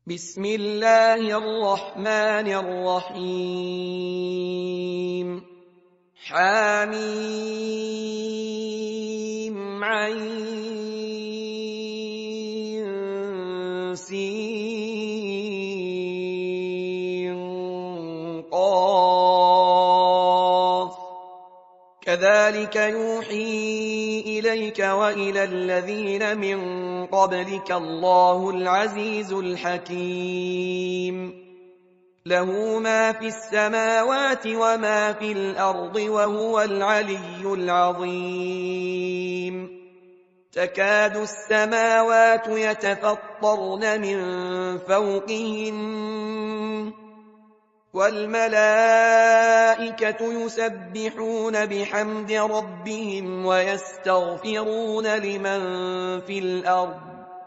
بسم الله الرحمن الرحيم حميم عين سين قاف كذلك يوحي إليك وإلى الذين من قبلك الله العزيز الحكيم له ما في السماوات وما في الأرض وهو العلي العظيم تكاد السماوات يتفطرن من فوقهن والملائكة يسبحون بحمد ربهم ويستغفرون لمن في الأرض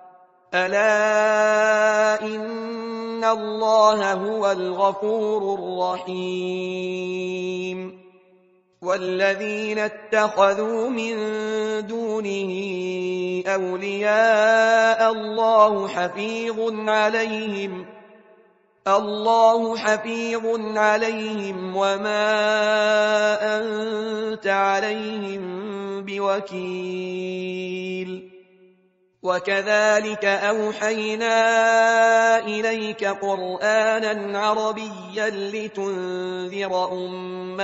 ألا إن الله هو الغفور الرحيم والذين اتخذوا من دونه أولياء الله حفيظ عليهم وما أنت عليهم بوكيل وكذلك أوحينا إليك قرآنا عربيا لتنذر أم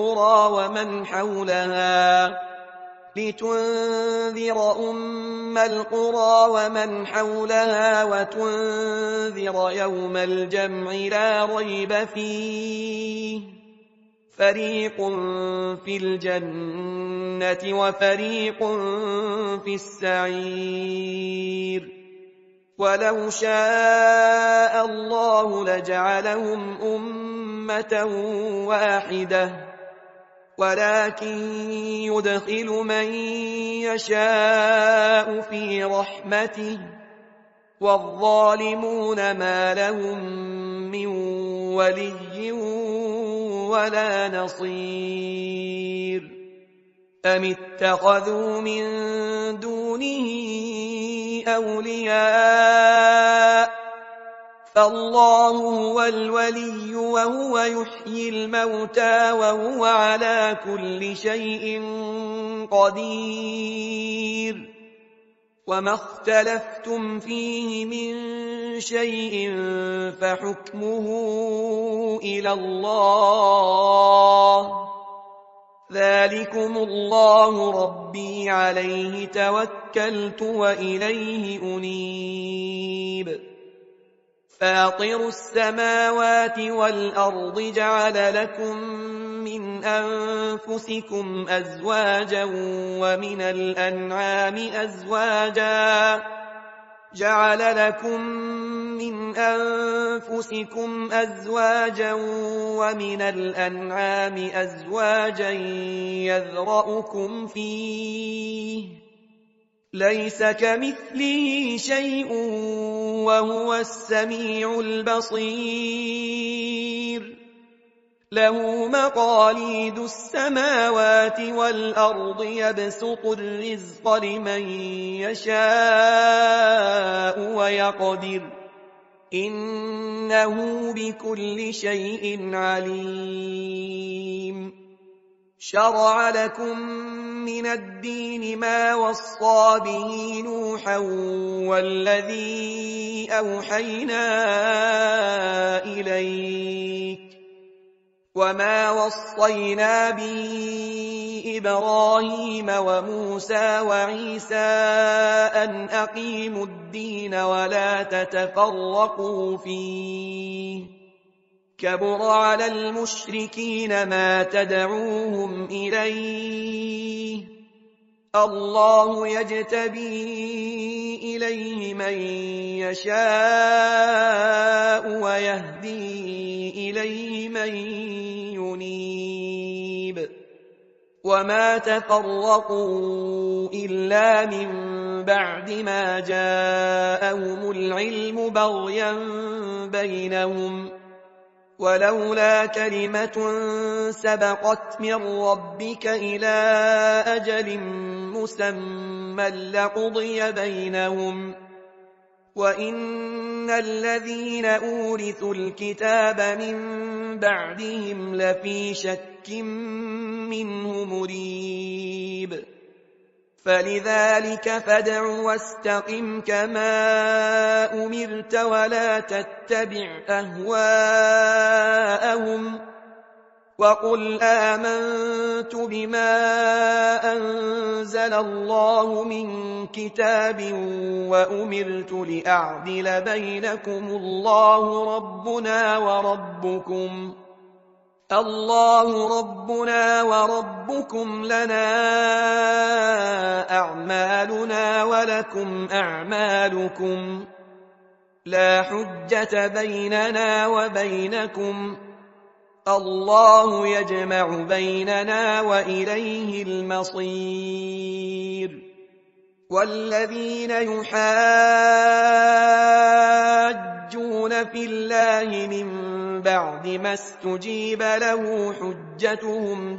القرى ومن حولها وتنذر يوم الجمع لا ريب فيه فريق في الجنة وفريق في السعير ولو شاء الله لجعلهم أمة واحدة ولكن يدخل من يشاء في رحمته والظالمون ما لهم من ولي ولا نصير أم اتخذوا من دونه أولياء فالله هو الولي وهو يحيي الموتى وهو على كل شيء قدير وما اختلفتم فيه من شيء فحكمه إلى الله ذلكم الله ربي عليه توكلت وإليه أنيب فاطر السماوات والأرض جعل لكم من أنفسكم أزواجا ومن الأنعام أزواجا يذرأكم فيه ليس كمثله شيء وهو السميع البصير له مقاليد السماوات والأرض يبسط الرزق لمن يشاء ويقدر إنه بكل شيء عليم شرع لكم من الدين ما وصى به نوحا والذي أوحينا إليك وما وصينا به إبراهيم وموسى وعيسى أن أقيموا الدين ولا تتفرقوا فيه كبر على المشركين ما تدعوهم إليه الله يجتبي إليه من يشاء ويهدي إليه من ينيب وما تفرقوا إلا من بعد ما جاءهم العلم بغيا بينهم ولولا كلمة سبقت من ربك إلى أجل مسمى لقضي بينهم وَإِنَّ الَّذِينَ أُورِثُوا الْكِتَابَ مِن بَعْدِهِمْ لَفِي شَكٍّ مِّنْهُ مُرِيبٍ فَلِذَلِكَ فَادْعُ وَاسْتَقِمْ كَمَا أُمِرْتَ وَلَا تَتَّبِعْ أَهْوَاءَهُمْ وَقُلْ آمَنْتُ بِمَا أَنزَلَ اللَّهُ مِنْ كِتَابٍ وَأُمِرْتُ لِأَعْدِلَ بَيْنَكُمُ اللَّهُ رَبُّنَا وَرَبُّكُمْ لَنَا أَعْمَالُنَا وَلَكُمْ أَعْمَالُكُمْ لَا حُجَّةَ بَيْنَنَا وَبَيْنَكُمْ اللَّهُ يَجْمَعُ بَيْنَنَا وَإِلَيْهِ الْمَصِيرُ وَالَّذِينَ يُحَاجُّونَ فِي اللَّهِ مِن بَعْدِ مَا اسْتُجِيبَ لَهُ حُجَّتُهُمْ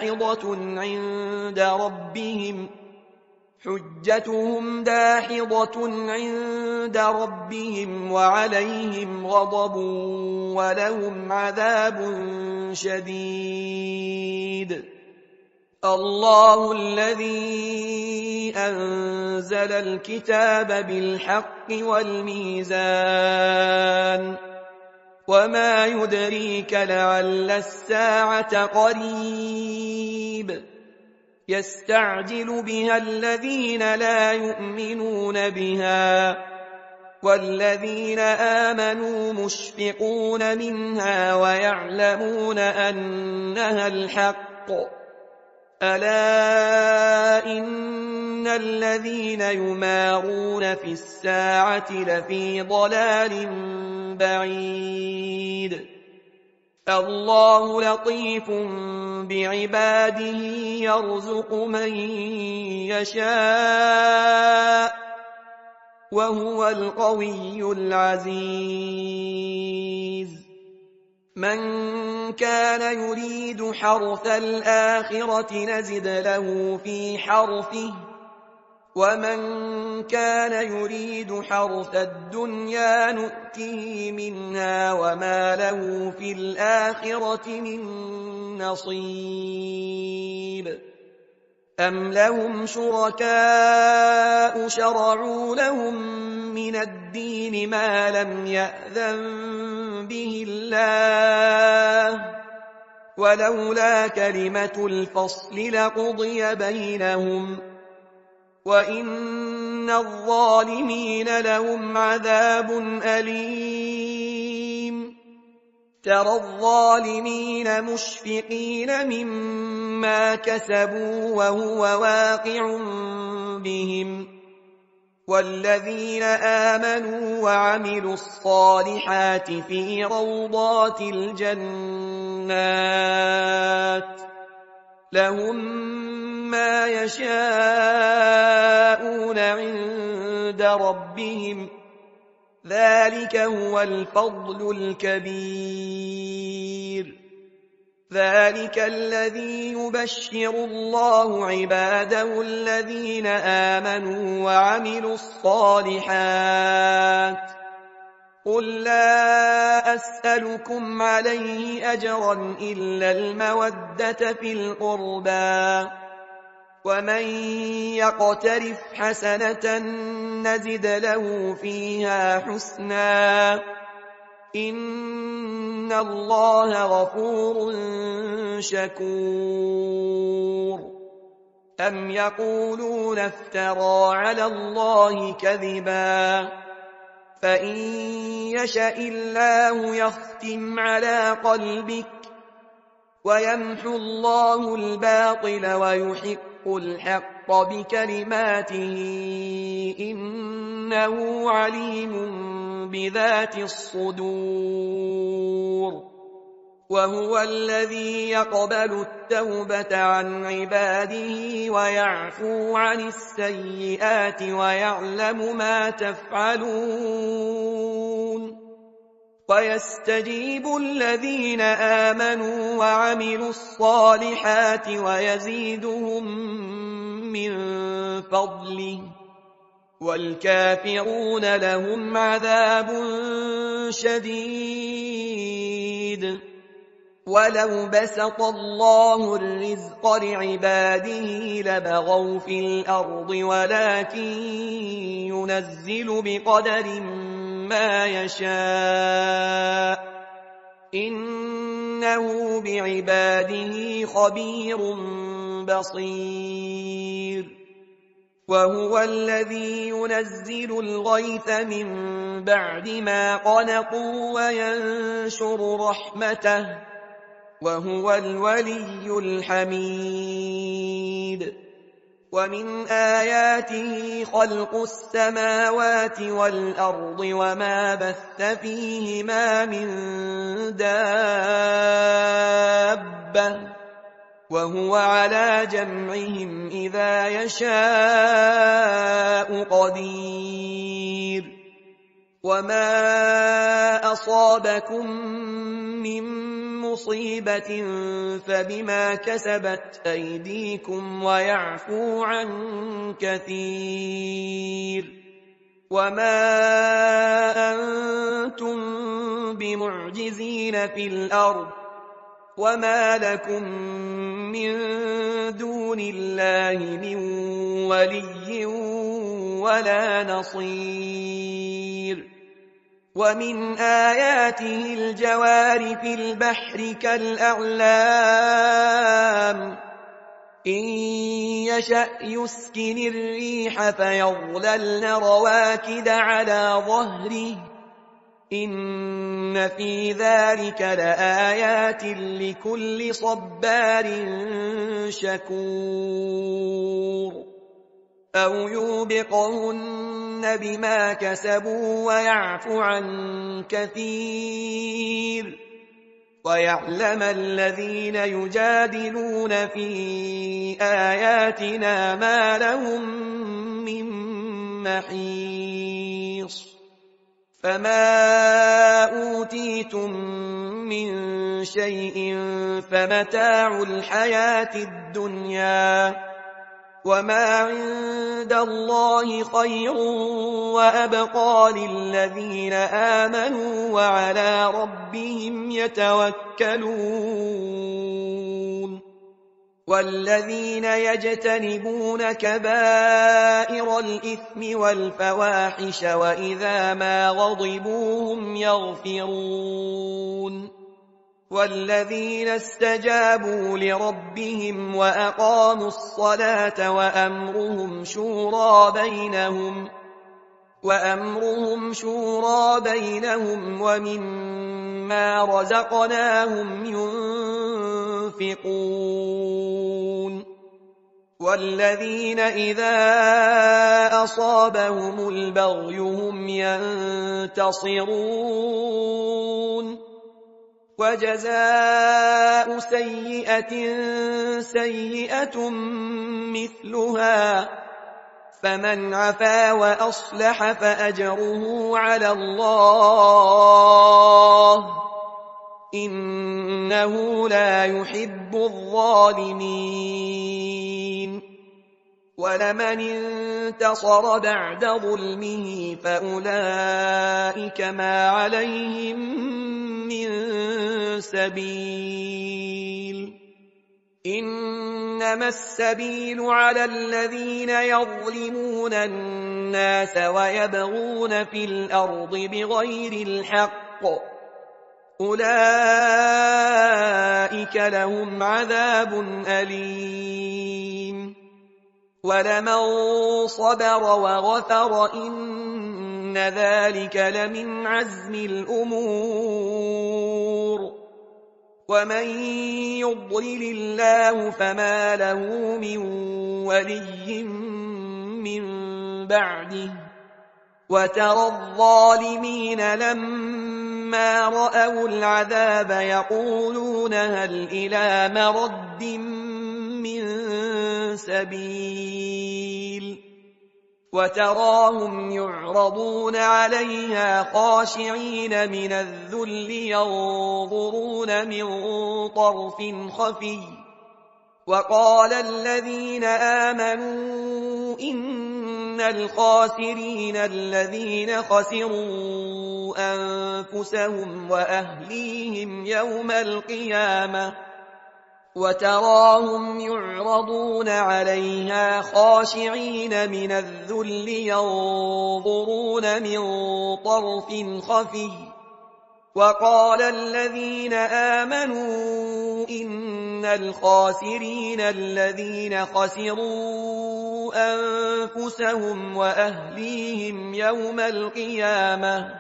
دَاحِضَةٌ عِندَ رَبِّهِمْ وَعَلَيْهِمْ غَضَبٌ وَلَهُمْ عَذَابٌ شَدِيدٌ اللَّهُ الَّذِي أَنزَلَ الْكِتَابَ بِالْحَقِّ وَالْمِيزَانَ وَمَا يُدْرِيكَ لَعَلَّ السَّاعَةَ قَرِيبٌ يَسْتَعْجِلُ بِهَا الَّذِينَ لَا يُؤْمِنُونَ بِهَا وَالَّذِينَ آمَنُوا مُشْفِقُونَ مِنْهَا وَيَعْلَمُونَ أَنَّهَا الْحَقُّ أَلَا إِنَّ الَّذِينَ يُمَارُونَ فِي السَّاعَةِ لَفِي ضَلَالٍ بَعِيدٍ اللَّهُ لَطِيفٌ بِعِبَادِهِ يَرْزُقُ مَن يَشَاءُ وَهُوَ الْقَوِيُّ الْعَزِيزُ مَن كَانَ يُرِيدُ حَرْثَ الْآخِرَةِ نَزِدْ لَهُ فِي حَرْثِهِ وَمَن كَانَ يُرِيدُ حَرْثَ الدُّنْيَا نُؤْتِهِ مِنْهَا وَمَا لَهُ فِي الْآخِرَةِ مِن نَّصِيبٍ أَمْ لَهُمْ شُرَكَاءُ شَرَعُوا لَهُم مِّنَ الدِّينِ مَا لَمْ يَأْذَن بِهِ اللَّهُ وَلَوْلَا كَلِمَةُ الْفَصْلِ لَقُضِيَ بَيْنَهُمْ وَإِنَّ الظَّالِمِينَ لَهُمْ عَذَابٌ أَلِيمٌ تَرَى الظَّالِمِينَ مُشْفِقِينَ مِمَّا كَسَبُوا وَهُوَ واقع بِهِمْ وَالَّذِينَ آمَنُوا وَعَمِلُوا الصَّالِحَاتِ فِي رَوْضَاتِ الْجَنَّاتِ لَهُم مَّا يَشَاءُونَ عِندَ رَبِّهِمْ ذَلِكَ هُوَ الْفَضْلُ الْكَبِيرُ ذَلِكَ الَّذِي يُبَشِّرُ اللَّهُ عِبَادَهُ الَّذِينَ آمَنُوا وَعَمِلُوا الصَّالِحَاتِ قُل لَّا أَسْأَلُكُمْ عَلَيْهِ أَجْرًا إِلَّا الْمَوَدَّةَ فِي الْقُرْبَىٰ وَمَن يَقْتَرِفْ حَسَنَةً نَّزِدْ لَهُ فِيهَا حُسْنًا إِنَّ اللَّهَ غَفُورٌ شَكُورٌ أَمْ يَقُولُونَ افْتَرَىٰ عَلَى اللَّهِ كَذِبًا فَإِن يَشَإِ اللَّهُ يَخْتِمْ عَلَىٰ قَلْبِكَ وَيَمْحُ اللَّهُ الْبَاطِلَ وَيُحِقُّ الْحَقَّ بِكَلِمَاتِهِ إِنَّهُ عَلِيمٌ بِذَاتِ الصُّدُورِ وَهُوَ الَّذِي يَقْبَلُ التَّوْبَةَ عَنْ عِبَادِهِ وَيَعْفُو عَنِ السَّيِّئَاتِ وَيَعْلَمُ مَا تَفْعَلُونَ وَيَسْتَجِيبُ الَّذِينَ آمَنُوا وَعَمِلُوا الصَّالِحَاتِ وَيَزِيدُهُم مِّن فَضْلِهِ والكافرون لهم عذاب شديد. ولو بسط الله الرزق لعباده لبغوا في الأرض ولكن ينزل بقدر ما يشاء إنه بعباده خبير بصير. وهو الذي ينزل الغيث من بعد ما قنطوا وينشر رحمته وهو الولي الحميد. ومن آياته خلق السماوات والأرض وما بث فيهما من دابة وهو على جمعهم إذا يشاء قدير. وما أصابكم من مصيبة فبما كسبت أيديكم ويعفو عن كثير. وما أنتم بمعجزين في الأرض وما لكم من دون الله من ولي ولا نصير. ومن آياته الجوار في البحر كالأعلام إن يشأ يسكن الريح فيظللن رواكد على ظهره إن في ذلك لآيات لكل صبار شكور. أو يوبقهن بما كسبوا ويعفو عن كثير ويعلم الذين يجادلون في آياتنا ما لهم من محيص. فما أوتيتم من شيء فمتاع الحياة الدنيا وما عند الله خير وأبقى للذين آمنوا وعلى ربهم يتوكلون. والذين يجتنبون كبائر الإثم والفواحش وإذا ما غضبوا هم يغفرون. والذين استجابوا لربهم وأقاموا الصلاة وأمرهم شورى بينهم ومما رزقناهم ينفقون. والذين إذا أصابهم البغي هم ينتصرون. وجزاء سيئة سيئة مثلها فمن عفا وأصلح فأجره على الله إنه لا يحب الظالمين. ولمن انتصر بعد ظلمه فأولئك ما عليهم من سبيل. إنما السبيل على الذين يظلمون الناس ويبغون في الأرض بغير الحق أولئك لهم عذاب أليم. ولمن صبر وغفر إن ذلك لمن عزم الأمور. ومن يضلل الله فما له من ولي من بعده. وترى الظالمين لما رأوا العذاب يقولون هل إلى مرد من سبيل. وتراهم يعرضون عليها خاشعين من الذل ينظرون من طرف خفي. وقال الذين آمنوا إن الخاسرين الذين خسروا أنفسهم وأهليهم يوم القيامة وتراهم يعرضون عليها خاشعين من الذل ينظرون من طرف خفي وقال الذين آمنوا إن الخاسرين الذين خسروا أنفسهم وأهليهم يوم القيامة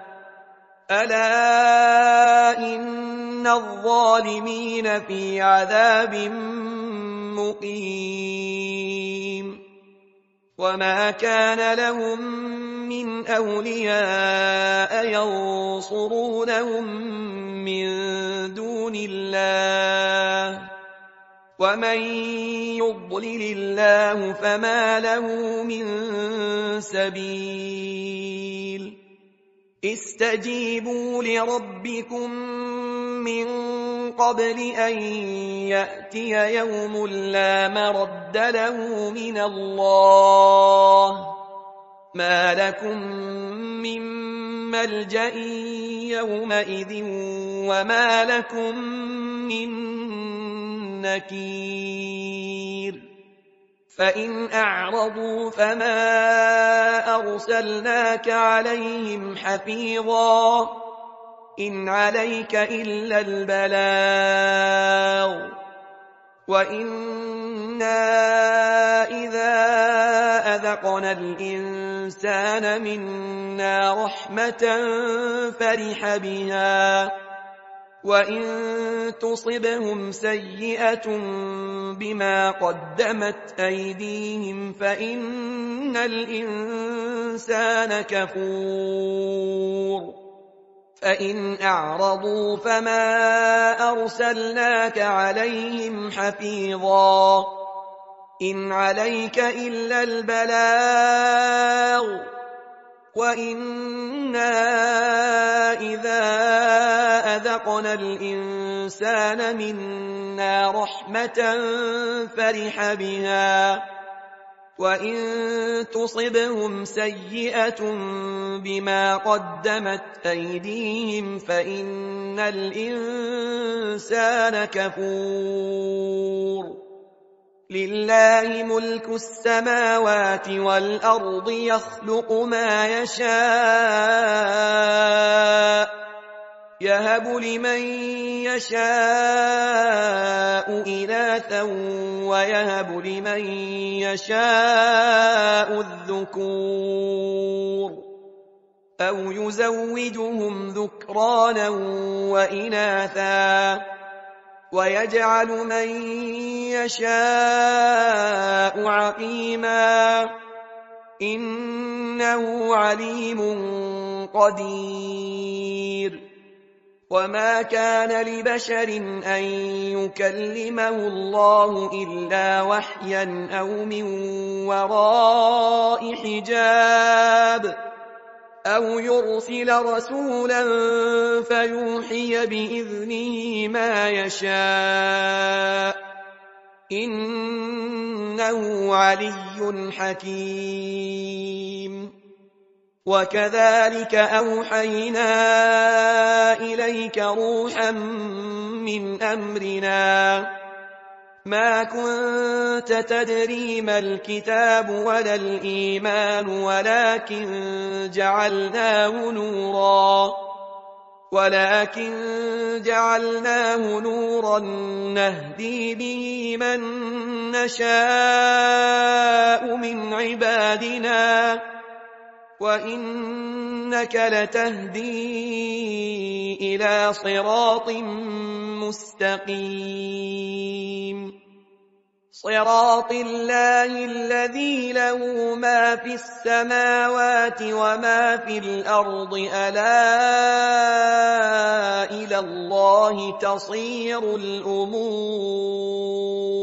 ألا إن الظالمين في عذاب مقيم وما كان لهم من أولياء ينصرونهم من دون الله ومن يضلل الله فما له من سبيل استجيبوا لربكم من قبل أن يأتي يوم لا مرد له من الله ما لكم من ملجأ يومئذ وما لكم من نكير فإن أعرضوا فما أرسلناك عليهم حفيظا إن عليك إلا البلاغ وإنا إذا أذقنا الإنسان منا رحمة فرح بها وإن تصبهم سيئة بما قدمت أيديهم فإن الإنسان كفور فإن أعرضوا فما أرسلناك عليهم حفيظا إن عليك إلا البلاغ وإنا إذا أذقنا الإنسان منا رحمة فرح بها وإن تصبهم سيئة بما قدمت أيديهم فإن الإنسان كفور لله ملك السماوات والأرض يخلق ما يشاء يهب لمن يشاء إناثا ويهب لمن يشاء الذكور أو يزوجهم ذكرانا وإناثا ويجعل من يشاء عقيما إنه عليم قدير وما كان لبشر أن يكلمه الله إلا وحيا أو من وراء حجاب أو يرسل رسولا فيوحي بإذنه ما يشاء إنه علي حكيم وكذلك أوحينا إليك روحا من أمرنا ما كنت تدري ما الكتاب ولا الإيمان ولكن جعلناه نورا نهدي به من نشاء من عبادنا وإنك لتهدي إلى صراط مستقيم صراط الله الذي له ما في السماوات وما في الأرض ألا إلى الله تصير الأمور